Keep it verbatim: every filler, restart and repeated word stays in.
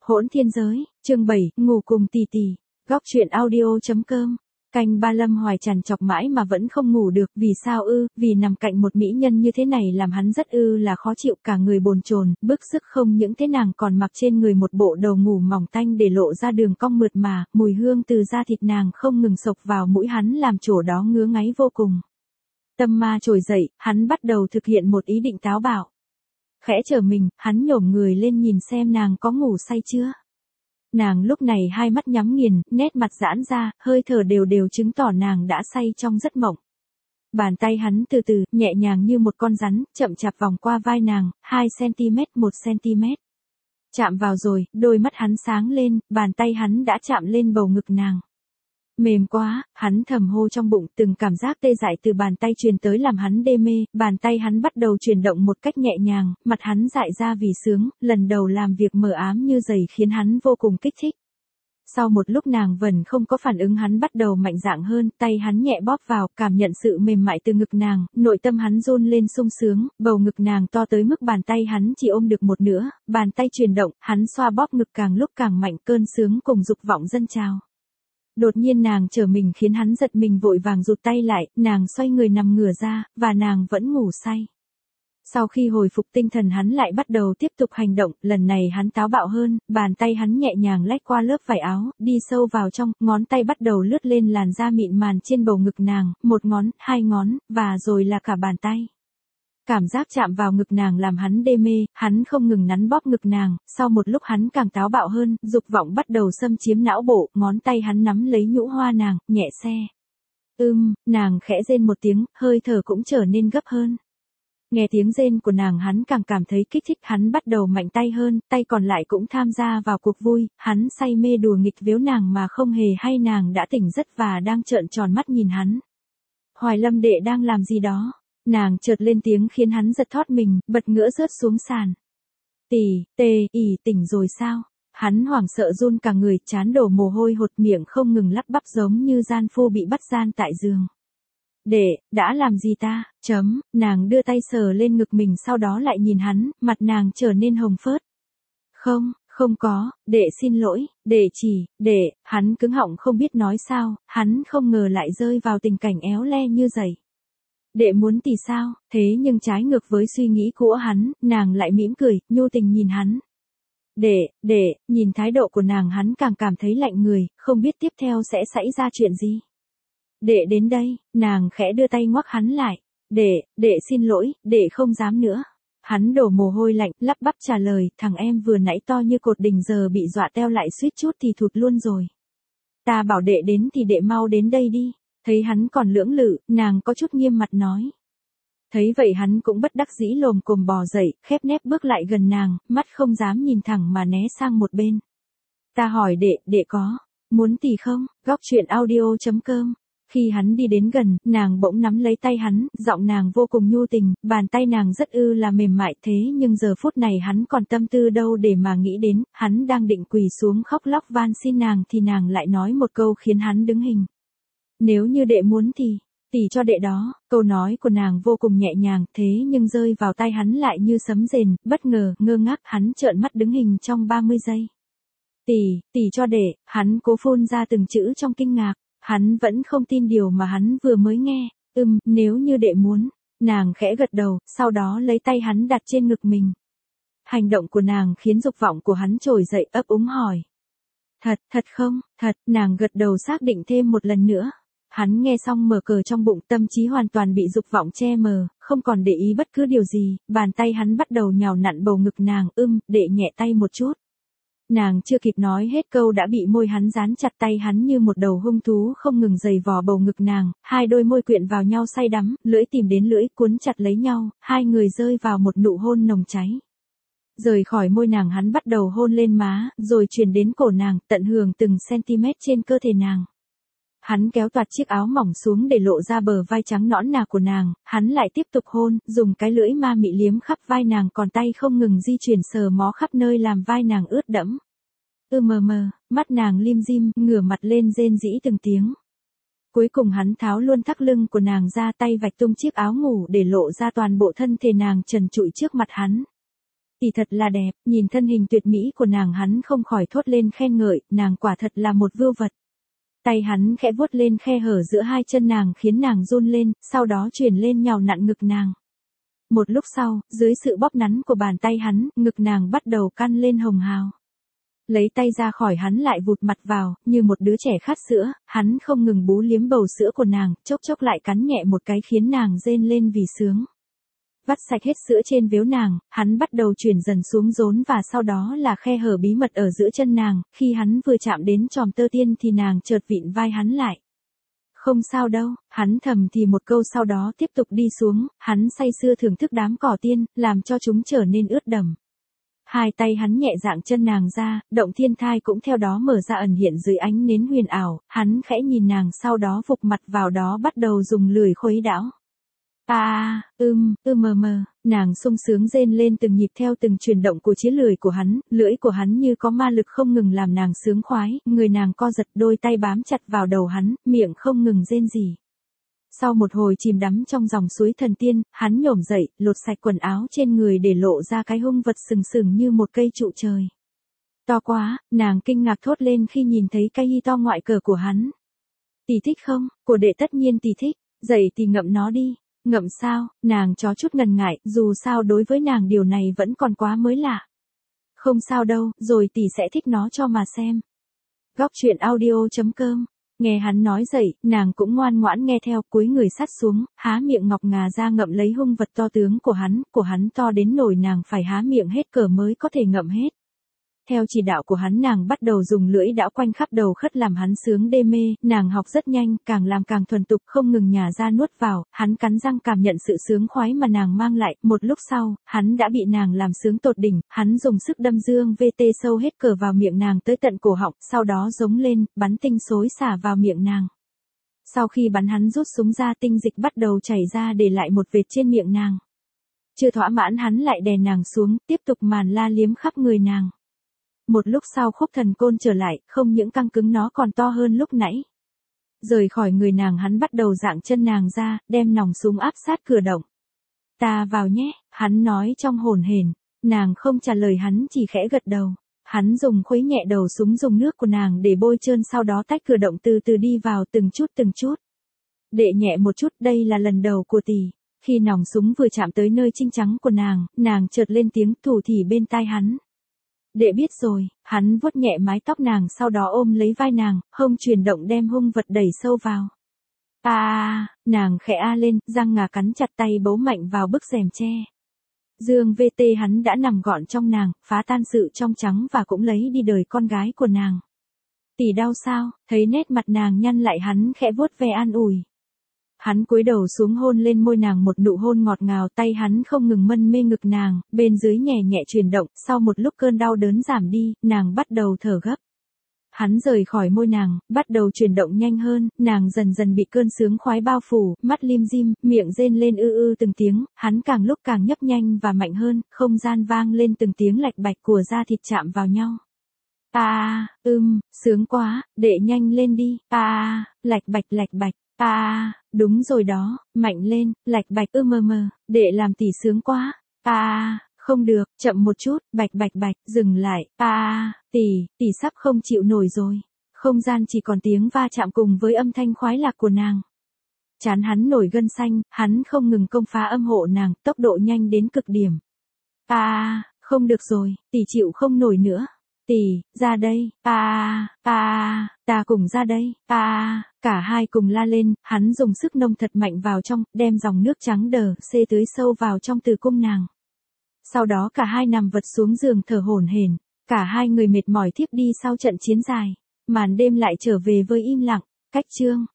Hỗn thiên giới, chương bảy, ngủ cùng tỷ tỷ. Góc truyện audio.com. Canh ba Lâm Hoài trằn trọc mãi mà vẫn không ngủ được, vì sao ư? Vì nằm cạnh một mỹ nhân như thế này làm hắn rất ư là khó chịu, cả người bồn chồn, bức sức, không những thế nàng còn mặc trên người một bộ đầu ngủ mỏng tanh để lộ ra đường cong mượt mà, mùi hương từ da thịt nàng không ngừng xộc vào mũi hắn làm chỗ đó ngứa ngáy vô cùng. Tâm ma trồi dậy, hắn bắt đầu thực hiện một ý định táo bạo. Khẽ trở mình, hắn nhổm người lên nhìn xem nàng có ngủ say chưa. Nàng lúc này hai mắt nhắm nghiền, nét mặt giãn ra, hơi thở đều đều chứng tỏ nàng đã say trong giấc mộng. Bàn tay hắn từ từ, nhẹ nhàng như một con rắn, chậm chạp vòng qua vai nàng, hai xăng-ti-mét, một xăng-ti-mét. Chạm vào rồi, đôi mắt hắn sáng lên, bàn tay hắn đã chạm lên bầu ngực nàng. Mềm quá, hắn thầm hô trong bụng, từng cảm giác tê dại từ bàn tay truyền tới làm hắn đê mê, bàn tay hắn bắt đầu chuyển động một cách nhẹ nhàng, mặt hắn dại ra vì sướng, lần đầu làm việc mờ ám như giày khiến hắn vô cùng kích thích. Sau một lúc nàng vẫn không có phản ứng, hắn bắt đầu mạnh dạn hơn, tay hắn nhẹ bóp vào, cảm nhận sự mềm mại từ ngực nàng, nội tâm hắn run lên sung sướng, bầu ngực nàng to tới mức bàn tay hắn chỉ ôm được một nửa, bàn tay chuyển động, hắn xoa bóp ngực càng lúc càng mạnh, cơn sướng cùng dục vọng dâng trào. Đột nhiên nàng trở mình khiến hắn giật mình, vội vàng rụt tay lại, nàng xoay người nằm ngửa ra, và nàng vẫn ngủ say. Sau khi hồi phục tinh thần hắn lại bắt đầu tiếp tục hành động, lần này hắn táo bạo hơn, bàn tay hắn nhẹ nhàng lách qua lớp vải áo, đi sâu vào trong, ngón tay bắt đầu lướt lên làn da mịn màn trên bầu ngực nàng, một ngón, hai ngón, và rồi là cả bàn tay. Cảm giác chạm vào ngực nàng làm hắn đê mê, hắn không ngừng nắn bóp ngực nàng, sau một lúc hắn càng táo bạo hơn, dục vọng bắt đầu xâm chiếm não bộ, ngón tay hắn nắm lấy nhũ hoa nàng, nhẹ xe. Ưm, nàng khẽ rên một tiếng, hơi thở cũng trở nên gấp hơn. Nghe tiếng rên của nàng hắn càng cảm thấy kích thích, hắn bắt đầu mạnh tay hơn, tay còn lại cũng tham gia vào cuộc vui, hắn say mê đùa nghịch véo nàng mà không hề hay nàng đã tỉnh giấc và đang trợn tròn mắt nhìn hắn. Hoài Lâm đệ đang làm gì đó? Nàng chợt lên tiếng khiến hắn giật thót mình, bật ngửa rớt xuống sàn. Tỷ, tê, ỉ, tỉnh rồi sao? Hắn hoảng sợ run cả người, trán đổ mồ hôi hột, miệng không ngừng lắp bắp giống như gian phu bị bắt gian tại giường. Đệ, đã làm gì ta? Chấm, nàng đưa tay sờ lên ngực mình, sau đó lại nhìn hắn, mặt nàng trở nên hồng phớt. Không, không có, đệ xin lỗi, đệ chỉ, đệ, hắn cứng họng không biết nói sao, hắn không ngờ lại rơi vào tình cảnh éo le như vậy. Đệ muốn tỷ sao? Thế nhưng trái ngược với suy nghĩ của hắn, nàng lại mỉm cười, nhu tình nhìn hắn. Đệ, đệ, nhìn thái độ của nàng hắn càng cảm thấy lạnh người, không biết tiếp theo sẽ xảy ra chuyện gì. Đệ đến đây, nàng khẽ đưa tay ngoắc hắn lại. Đệ, đệ xin lỗi, đệ không dám nữa. Hắn đổ mồ hôi lạnh, lắp bắp trả lời, thằng em vừa nãy to như cột đình giờ bị dọa teo lại suýt chút thì thụt luôn rồi. Ta bảo đệ đến thì đệ mau đến đây đi. Thấy hắn còn lưỡng lự, nàng có chút nghiêm mặt nói. Thấy vậy hắn cũng bất đắc dĩ lồm cồm bò dậy, khép nép bước lại gần nàng, mắt không dám nhìn thẳng mà né sang một bên. Ta hỏi đệ, đệ có muốn tỷ không? Góc truyện audio.com. Khi hắn đi đến gần, nàng bỗng nắm lấy tay hắn, giọng nàng vô cùng nhu tình, bàn tay nàng rất ư là mềm mại, thế nhưng giờ phút này hắn còn tâm tư đâu để mà nghĩ đến, hắn đang định quỳ xuống khóc lóc van xin nàng thì nàng lại nói một câu khiến hắn đứng hình. Nếu như đệ muốn thì, tỷ cho đệ đó. Câu nói của nàng vô cùng nhẹ nhàng, thế nhưng rơi vào tai hắn lại như sấm rền, bất ngờ, ngơ ngác, hắn trợn mắt đứng hình trong ba mươi giây. Tỷ, tỷ cho đệ, hắn cố phun ra từng chữ trong kinh ngạc, hắn vẫn không tin điều mà hắn vừa mới nghe. Ừm, nếu như đệ muốn. Nàng khẽ gật đầu, sau đó lấy tay hắn đặt trên ngực mình. Hành động của nàng khiến dục vọng của hắn trồi dậy, ấp úng hỏi. Thật, thật không? Thật, nàng gật đầu xác định thêm một lần nữa. Hắn nghe xong mở cờ trong bụng, tâm trí hoàn toàn bị dục vọng che mờ, không còn để ý bất cứ điều gì, bàn tay hắn bắt đầu nhào nặn bầu ngực nàng, ưm, đệ nhẹ tay một chút. Nàng chưa kịp nói hết câu đã bị môi hắn dán chặt, tay hắn như một đầu hung thú không ngừng giày vò bầu ngực nàng, hai đôi môi quyện vào nhau say đắm, lưỡi tìm đến lưỡi cuốn chặt lấy nhau, hai người rơi vào một nụ hôn nồng cháy. Rời khỏi môi nàng hắn bắt đầu hôn lên má, rồi truyền đến cổ nàng, tận hưởng từng centimet trên cơ thể nàng. Hắn kéo toạt chiếc áo mỏng xuống để lộ ra bờ vai trắng nõn nà của nàng, hắn lại tiếp tục hôn, dùng cái lưỡi ma mị liếm khắp vai nàng, còn tay không ngừng di chuyển sờ mó khắp nơi làm vai nàng ướt đẫm. Ư mờ mờ, mắt nàng lim dim, ngửa mặt lên rên rỉ từng tiếng. Cuối cùng hắn tháo luôn thắt lưng của nàng ra, tay vạch tung chiếc áo ngủ để lộ ra toàn bộ thân thể nàng trần trụi trước mặt hắn. Tỷ thật là đẹp, nhìn thân hình tuyệt mỹ của nàng hắn không khỏi thốt lên khen ngợi, nàng quả thật là một vưu vật. Tay hắn khẽ vuốt lên khe hở giữa hai chân nàng khiến nàng run lên, sau đó chuyển lên nhào nặn ngực nàng. Một lúc sau, dưới sự bóp nắn của bàn tay hắn, ngực nàng bắt đầu căn lên hồng hào. Lấy tay ra khỏi hắn lại vụt mặt vào, như một đứa trẻ khát sữa, hắn không ngừng bú liếm bầu sữa của nàng, chốc chốc lại cắn nhẹ một cái khiến nàng rên lên vì sướng. Vắt sạch hết sữa trên vếu nàng, hắn bắt đầu chuyển dần xuống rốn và sau đó là khe hở bí mật ở giữa chân nàng, khi hắn vừa chạm đến chòm tơ tiên thì nàng chợt vịn vai hắn lại. Không sao đâu, hắn thầm thì một câu sau đó tiếp tục đi xuống, hắn say sưa thưởng thức đám cỏ tiên, làm cho chúng trở nên ướt đẫm. Hai tay hắn nhẹ dạng chân nàng ra, động thiên thai cũng theo đó mở ra ẩn hiện dưới ánh nến huyền ảo, hắn khẽ nhìn nàng sau đó vụt mặt vào đó bắt đầu dùng lưỡi khuấy đảo. À, ưm, ư mờ mờ, nàng sung sướng rên lên từng nhịp theo từng chuyển động của chiếc lưỡi của hắn, lưỡi của hắn như có ma lực không ngừng làm nàng sướng khoái, người nàng co giật đôi tay bám chặt vào đầu hắn, miệng không ngừng rên rỉ. Sau một hồi chìm đắm trong dòng suối thần tiên, hắn nhổm dậy, lột sạch quần áo trên người để lộ ra cái hung vật sừng sừng như một cây trụ trời. To quá, nàng kinh ngạc thốt lên khi nhìn thấy cây hi to ngoại cờ của hắn. Tỷ thích không? Của đệ tất nhiên tỷ thích, dậy thì ngậm nó đi. Ngậm sao? Nàng chó chút ngần ngại, dù sao đối với nàng điều này vẫn còn quá mới lạ. Không sao đâu, rồi tỷ sẽ thích nó cho mà xem. Góc truyện audio chấm com. Nghe hắn nói dậy, nàng cũng ngoan ngoãn nghe theo, cúi người sát xuống, há miệng ngọc ngà ra ngậm lấy hung vật to tướng của hắn, của hắn to đến nỗi nàng phải há miệng hết cỡ mới có thể ngậm hết. Theo chỉ đạo của hắn nàng bắt đầu dùng lưỡi đảo quanh khắp đầu khất làm hắn sướng đê mê, nàng học rất nhanh, càng làm càng thuần tục không ngừng nhả ra nuốt vào, hắn cắn răng cảm nhận sự sướng khoái mà nàng mang lại, một lúc sau, hắn đã bị nàng làm sướng tột đỉnh, hắn dùng sức đâm dương vê tê sâu hết cờ vào miệng nàng tới tận cổ họng, sau đó giống lên, bắn tinh xối xả vào miệng nàng. Sau khi bắn hắn rút súng ra tinh dịch bắt đầu chảy ra để lại một vệt trên miệng nàng. Chưa thỏa mãn hắn lại đè nàng xuống, tiếp tục màn la liếm khắp người nàng. Một lúc sau khúc thần côn trở lại, không những căng cứng nó còn to hơn lúc nãy. Rời khỏi người nàng hắn bắt đầu dạng chân nàng ra, đem nòng súng áp sát cửa động. Ta vào nhé, hắn nói trong hổn hển, nàng không trả lời hắn chỉ khẽ gật đầu. Hắn dùng khuấy nhẹ đầu súng dùng nước của nàng để bôi trơn sau đó tách cửa động từ từ đi vào từng chút từng chút. Đệ nhẹ một chút, đây là lần đầu của tỷ. Khi nòng súng vừa chạm tới nơi trinh trắng của nàng, nàng chợt lên tiếng thủ thỉ bên tai hắn. Đệ biết rồi, hắn vuốt nhẹ mái tóc nàng sau đó ôm lấy vai nàng, hông chuyển động đem hung vật đẩy sâu vào. À, nàng khẽ a lên, răng ngà cắn chặt tay bấu mạnh vào bức rèm tre. Dương vê tê hắn đã nằm gọn trong nàng, phá tan sự trong trắng và cũng lấy đi đời con gái của nàng. Tỷ đau sao? Thấy nét mặt nàng nhăn lại hắn khẽ vuốt ve an ủi. Hắn cúi đầu xuống hôn lên môi nàng một nụ hôn ngọt ngào, tay hắn không ngừng mân mê ngực nàng, bên dưới nhẹ nhẹ chuyển động, sau một lúc cơn đau đớn giảm đi, nàng bắt đầu thở gấp. Hắn rời khỏi môi nàng, bắt đầu chuyển động nhanh hơn, nàng dần dần bị cơn sướng khoái bao phủ, mắt lim dim, miệng rên lên ư ư từng tiếng, hắn càng lúc càng nhấp nhanh và mạnh hơn, không gian vang lên từng tiếng lạch bạch của da thịt chạm vào nhau. À, ưm, sướng quá, đệ nhanh lên đi, à, lạch bạch lạch bạch. À, đúng rồi đó, mạnh lên, lạch bạch ư mờ mờ, đệ làm tỷ sướng quá. À, không được, chậm một chút, bạch bạch bạch, dừng lại. À, tỷ, tỷ sắp không chịu nổi rồi. Không gian chỉ còn tiếng va chạm cùng với âm thanh khoái lạc của nàng. Chán hắn nổi gân xanh, hắn không ngừng công phá âm hộ nàng, tốc độ nhanh đến cực điểm. À, không được rồi, tỷ chịu không nổi nữa. Tỷ, ra đây, à, à, ta cùng ra đây, à, cả hai cùng la lên, hắn dùng sức nông thật mạnh vào trong, đem dòng nước trắng đờ, xê tưới sâu vào trong tử cung nàng. Sau đó cả hai nằm vật xuống giường thở hổn hển, cả hai người mệt mỏi thiếp đi sau trận chiến dài, màn đêm lại trở về với im lặng, cách chương.